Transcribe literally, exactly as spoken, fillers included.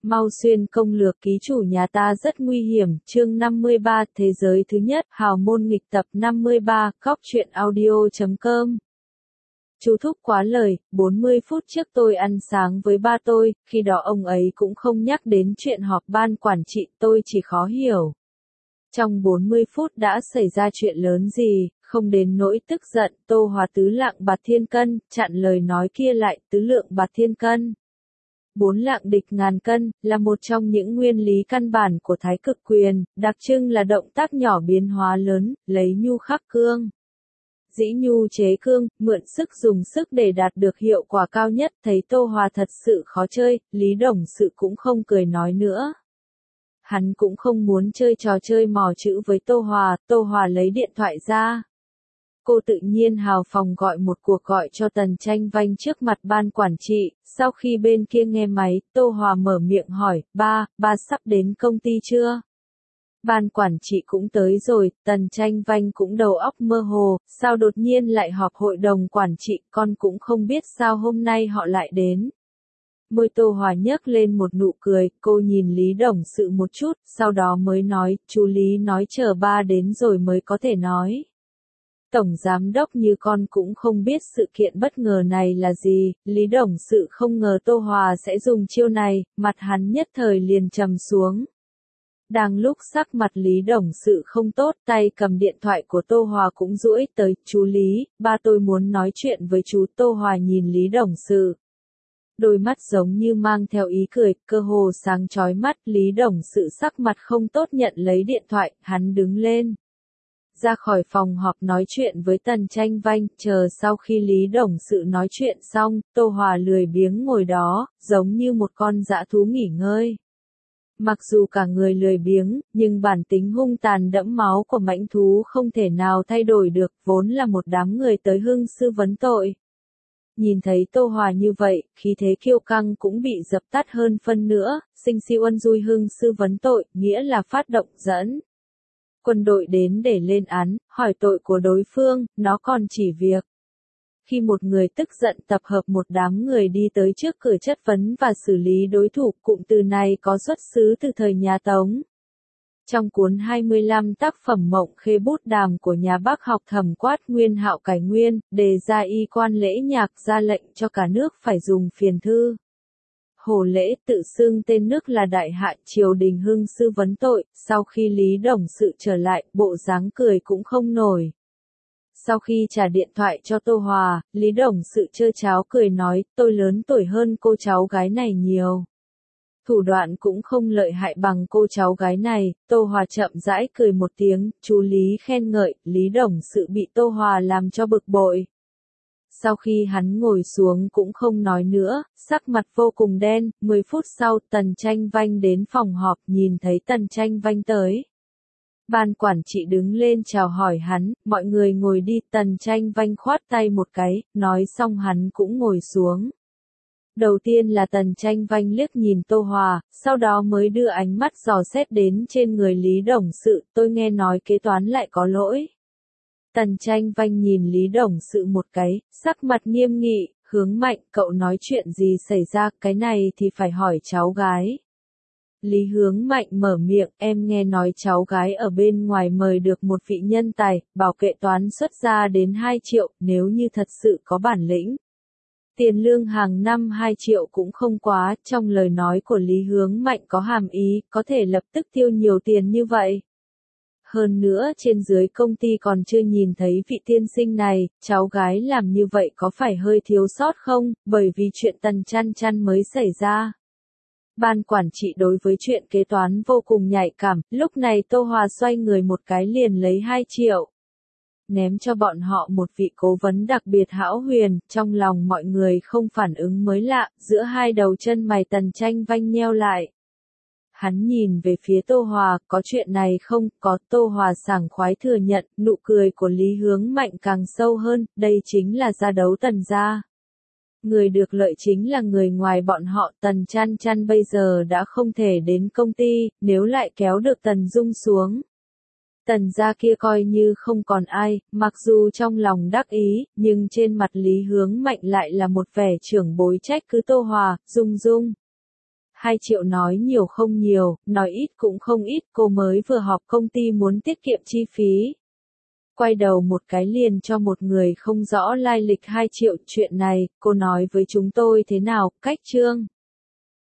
Mau xuyên công lược ký chủ nhà ta rất nguy hiểm, chương năm mươi ba, thế giới thứ nhất, hào môn nghịch tập năm mươi ba, góc truyện audio chấm com. Chú Thúc quá lời, bốn mươi phút trước tôi ăn sáng với ba tôi, khi đó ông ấy cũng không nhắc đến chuyện họp ban quản trị, tôi chỉ khó hiểu. Trong bốn mươi phút đã xảy ra chuyện lớn gì, không đến nỗi tức giận, Tô Hòa tứ lạng bạt thiên cân, chặn lời nói kia lại, tứ lượng bạt thiên cân. Bốn lạng địch ngàn cân, là một trong những nguyên lý căn bản của thái cực quyền, đặc trưng là động tác nhỏ biến hóa lớn, lấy nhu khắc cương. Dĩ nhu chế cương, mượn sức dùng sức để đạt được hiệu quả cao nhất, thấy Tô Hòa thật sự khó chơi, Lý Đồng Sự cũng không cười nói nữa. Hắn cũng không muốn chơi trò chơi mò chữ với Tô Hòa, Tô Hòa lấy điện thoại ra. Cô tự nhiên hào phóng gọi một cuộc gọi cho Tần Tranh Vanh trước mặt ban quản trị, sau khi bên kia nghe máy, Tô Hòa mở miệng hỏi, ba, ba sắp đến công ty chưa? Ban quản trị cũng tới rồi, Tần Tranh Vanh cũng đầu óc mơ hồ, sao đột nhiên lại họp hội đồng quản trị, con cũng không biết sao hôm nay họ lại đến. Môi Tô Hòa nhấc lên một nụ cười, cô nhìn Lý Đồng Sự một chút, sau đó mới nói, chú Lý nói chờ ba đến rồi mới có thể nói. Tổng giám đốc như con cũng không biết sự kiện bất ngờ này là gì, Lý Đồng Sự không ngờ Tô Hòa sẽ dùng chiêu này, mặt hắn nhất thời liền trầm xuống. Đang lúc sắc mặt Lý Đồng Sự không tốt, tay cầm điện thoại của Tô Hòa cũng duỗi tới, chú Lý, ba tôi muốn nói chuyện với chú. Tô Hòa nhìn Lý Đồng Sự. Đôi mắt giống như mang theo ý cười, cơ hồ sáng chói mắt, Lý Đồng Sự sắc mặt không tốt nhận lấy điện thoại, hắn đứng lên. Ra khỏi phòng họp nói chuyện với Tần Tranh Vanh, chờ sau khi Lý Đồng Sự nói chuyện xong, Tô Hòa lười biếng ngồi đó, giống như một con dã thú nghỉ ngơi. Mặc dù cả người lười biếng, nhưng bản tính hung tàn đẫm máu của mãnh thú không thể nào thay đổi được, vốn là một đám người tới hưng sư vấn tội. Nhìn thấy Tô Hòa như vậy, khí thế kiêu căng cũng bị dập tắt hơn phân nữa, sinh siêu ân dui hưng sư vấn tội, nghĩa là phát động dẫn quân đội đến để lên án, hỏi tội của đối phương, nó còn chỉ việc. Khi một người tức giận tập hợp một đám người đi tới trước cửa chất vấn và xử lý đối thủ, cụm từ này có xuất xứ từ thời nhà Tống. Trong cuốn hai mươi lăm tác phẩm Mộng Khê Bút Đàm của nhà Bắc học Thẩm Quát Nguyên Hạo Cải Nguyên, đề ra y quan lễ nhạc ra lệnh cho cả nước phải dùng phiền thư. Hồ Lễ tự xưng tên nước là Đại Hạ triều đình hưng sư vấn tội, sau khi Lý Đồng Sự trở lại, bộ dáng cười cũng không nổi. Sau khi trả điện thoại cho Tô Hòa, Lý Đồng Sự trơ cháo cười nói, tôi lớn tuổi hơn cô cháu gái này nhiều. Thủ đoạn cũng không lợi hại bằng cô cháu gái này, Tô Hòa chậm rãi cười một tiếng, chú Lý khen ngợi, Lý Đồng Sự bị Tô Hòa làm cho bực bội. Sau khi hắn ngồi xuống cũng không nói nữa, sắc mặt vô cùng đen, mười phút sau Tần Tranh Vanh đến phòng họp nhìn thấy Tần Tranh Vanh tới. Ban quản trị đứng lên chào hỏi hắn, mọi người ngồi đi, Tần Tranh Vanh khoát tay một cái, nói xong hắn cũng ngồi xuống. Đầu tiên là Tần Tranh Vanh liếc nhìn Tô Hòa, sau đó mới đưa ánh mắt dò xét đến trên người Lý Đồng Sự, tôi nghe nói kế toán lại có lỗi. Tần Tranh Vanh nhìn Lý Đồng Sự một cái, sắc mặt nghiêm nghị, Hướng Mạnh, cậu nói chuyện gì xảy ra, cái này thì phải hỏi cháu gái. Lý Hướng Mạnh mở miệng, em nghe nói cháu gái ở bên ngoài mời được một vị nhân tài, bảo kệ toán xuất ra đến hai triệu, nếu như thật sự có bản lĩnh. Tiền lương hàng năm hai triệu cũng không quá, trong lời nói của Lý Hướng Mạnh có hàm ý, có thể lập tức tiêu nhiều tiền như vậy. Hơn nữa trên dưới công ty còn chưa nhìn thấy vị tiên sinh này, cháu gái làm như vậy có phải hơi thiếu sót không, bởi vì chuyện Tần Chăn Chăn mới xảy ra. Ban quản trị đối với chuyện kế toán vô cùng nhạy cảm, lúc này Tô Hòa xoay người một cái liền lấy hai triệu. Ném cho bọn họ một vị cố vấn đặc biệt hão huyền, trong lòng mọi người không phản ứng mới lạ, giữa hai đầu chân mày Tần Tranh Vanh nheo lại. Hắn nhìn về phía Tô Hòa, có chuyện này không, có, Tô Hòa sảng khoái thừa nhận, nụ cười của Lý Hướng Mạnh càng sâu hơn, đây chính là gia đấu Tần gia. Người được lợi chính là người ngoài bọn họ, Tần Chăn Chăn bây giờ đã không thể đến công ty, nếu lại kéo được Tần Dung xuống. Tần gia kia coi như không còn ai, mặc dù trong lòng đắc ý, nhưng trên mặt Lý Hướng Mạnh lại là một vẻ trưởng bối trách cứ Tô Hòa, Dung Dung. hai triệu nói nhiều không nhiều, nói ít cũng không ít, cô mới vừa họp công ty muốn tiết kiệm chi phí. Quay đầu một cái liền cho một người không rõ lai lịch hai triệu, chuyện này, cô nói với chúng tôi thế nào, cách Trương.